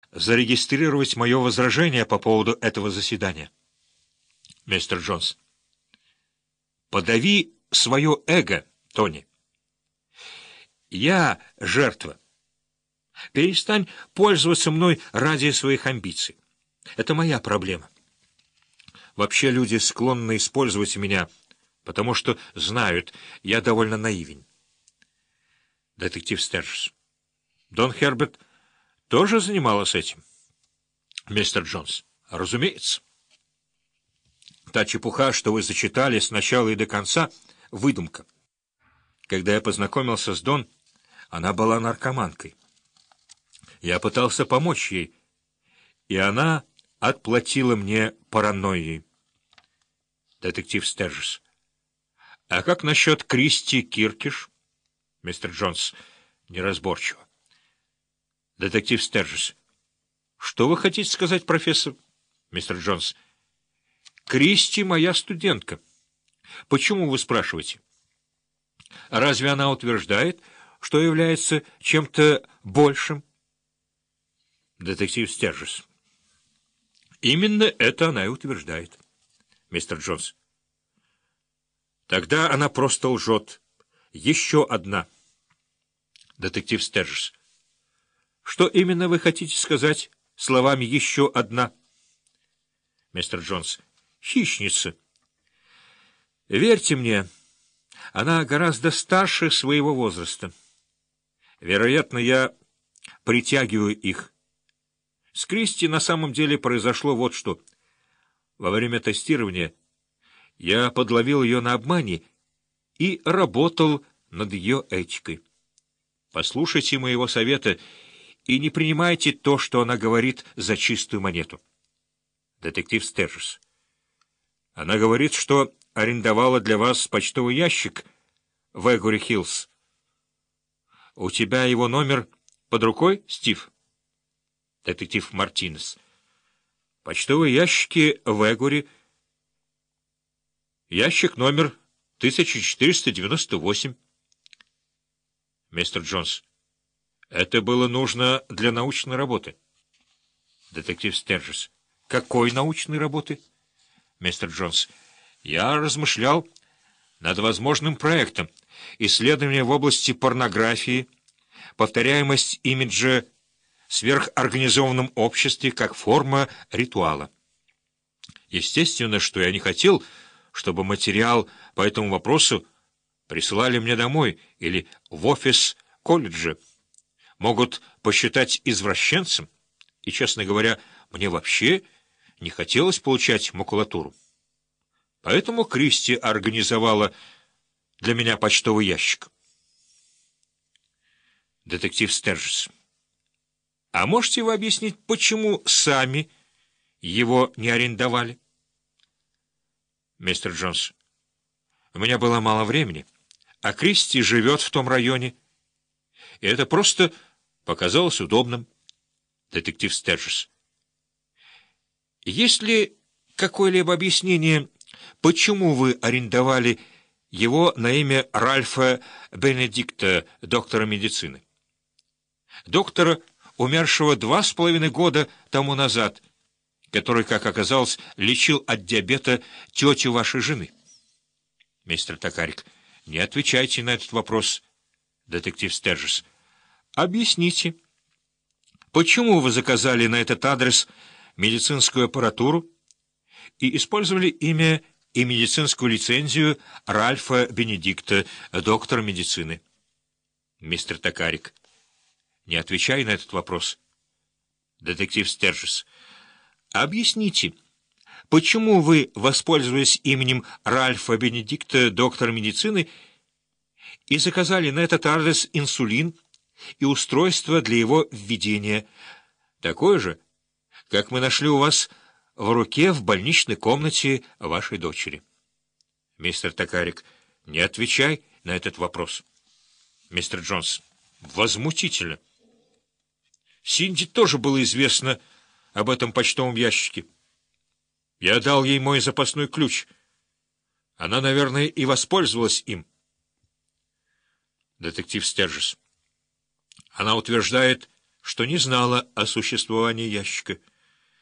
зарегистрировать мое возражение по поводу этого заседания. Мистер Джонс, подави свое эго, Тони. Я жертва. Перестань пользоваться мной ради своих амбиций. Это моя проблема. Вообще люди склонны использовать меня, потому что знают, я довольно наивен. Детектив Стерджес. Дон Херберт тоже занималась этим? Мистер Джонс. Разумеется. Та чепуха, что вы зачитали с начала и до конца, — выдумка. Когда я познакомился с Дон, она была наркоманкой. Я пытался помочь ей, и она отплатила мне паранойей. Детектив Стерджес. А как насчет Кристи Киркиш? Мистер Джонс. Неразборчиво. Детектив Стерджес. Что вы хотите сказать, профессор? Мистер Джонс. Кристи моя студентка. Почему вы спрашиваете? Разве она утверждает, что является чем-то большим? Детектив Стерджес. Именно это она и утверждает. Мистер Джонс. Тогда она просто лжет. Еще одна. Детектив Стерджес. Что именно вы хотите сказать словами «еще одна»? Мистер Джонс. Хищница. Верьте мне, она гораздо старше своего возраста. Вероятно, я притягиваю их. С Кристи на самом деле произошло вот что. Во время тестирования я подловил ее на обмане и работал над ее этикой. Послушайте моего совета и не принимайте то, что она говорит, за чистую монету. Детектив Стерджес. Она говорит, что арендовала для вас почтовый ящик в Эгори-Хиллз. У тебя его номер под рукой, Стив? Детектив Мартинес. Почтовые ящики в Эгори. Ящик номер 1498. Мистер Джонс. Это было нужно для научной работы. Детектив Стерджес. Какой научной работы? Мистер Джонс. Я размышлял над возможным проектом. Исследование в области порнографии, повторяемость имиджа в сверхорганизованном обществе как форма ритуала. Естественно, что я не хотел, чтобы материал по этому вопросу присылали мне домой или в офис колледжа. Могут посчитать извращенцем, и, честно говоря, мне вообще не хотелось получать макулатуру. Поэтому Кристи организовала для меня почтовый ящик. Детектив Стерджес. А можете вы объяснить, почему сами его не арендовали? Мистер Джонс. У меня было мало времени, а Кристи живет в том районе, и это просто показалось удобным. Детектив Стерджес. Есть ли какое-либо объяснение, почему вы арендовали его на имя Ральфа Бенедикта, доктора медицины? Доктора, умершего 2,5 года тому назад, который, как оказалось, лечил от диабета тетю вашей жены. Мистер Токарик, не отвечайте на этот вопрос. Детектив Стерджес. Объясните, почему вы заказали на этот адрес медицинскую аппаратуру и использовали имя и медицинскую лицензию Ральфа Бенедикта, доктора медицины? Мистер Токарик. Не отвечай на этот вопрос. Детектив Стерджес. Объясните, почему вы воспользовались именем Ральфа Бенедикта, доктора медицины, и заказали на этот адрес инсулин и устройство для его введения, такое же, как мы нашли у вас в руке в больничной комнате вашей дочери? Мистер Токарик. Не отвечай на этот вопрос. Мистер Джонс. Возмутительно. Синди тоже было известно об этом почтовом ящике. Я дал ей мой запасной ключ. Она, наверное, и воспользовалась им. Детектив Стерджес. Она утверждает, что не знала о существовании ящика.